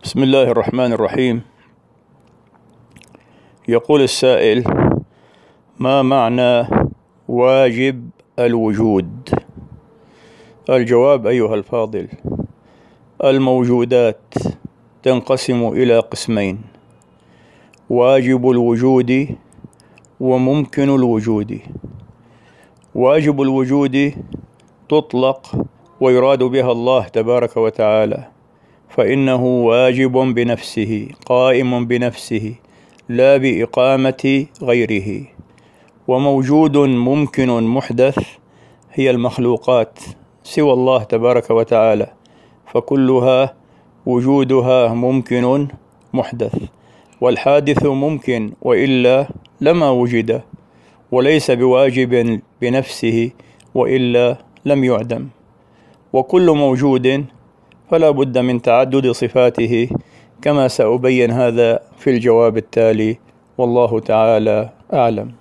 بسم الله الرحمن الرحيم. يقول السائل: ما معنى واجب الوجود؟ الجواب أيها الفاضل: الموجودات تنقسم إلى قسمين: واجب الوجود وممكن الوجود. واجب الوجود تطلق ويراد بها الله تبارك وتعالى، فإنه واجب بنفسه قائم بنفسه لا بإقامة غيره. وموجود ممكن محدث هي المخلوقات سوى الله تبارك وتعالى، فكلها وجودها ممكن محدث، والحادث ممكن وإلا لما وجد، وليس بواجب بنفسه وإلا لم يعدم. وكل موجود فلا بد من تعدد صفاته، كما سأبين هذا في الجواب التالي، والله تعالى أعلم.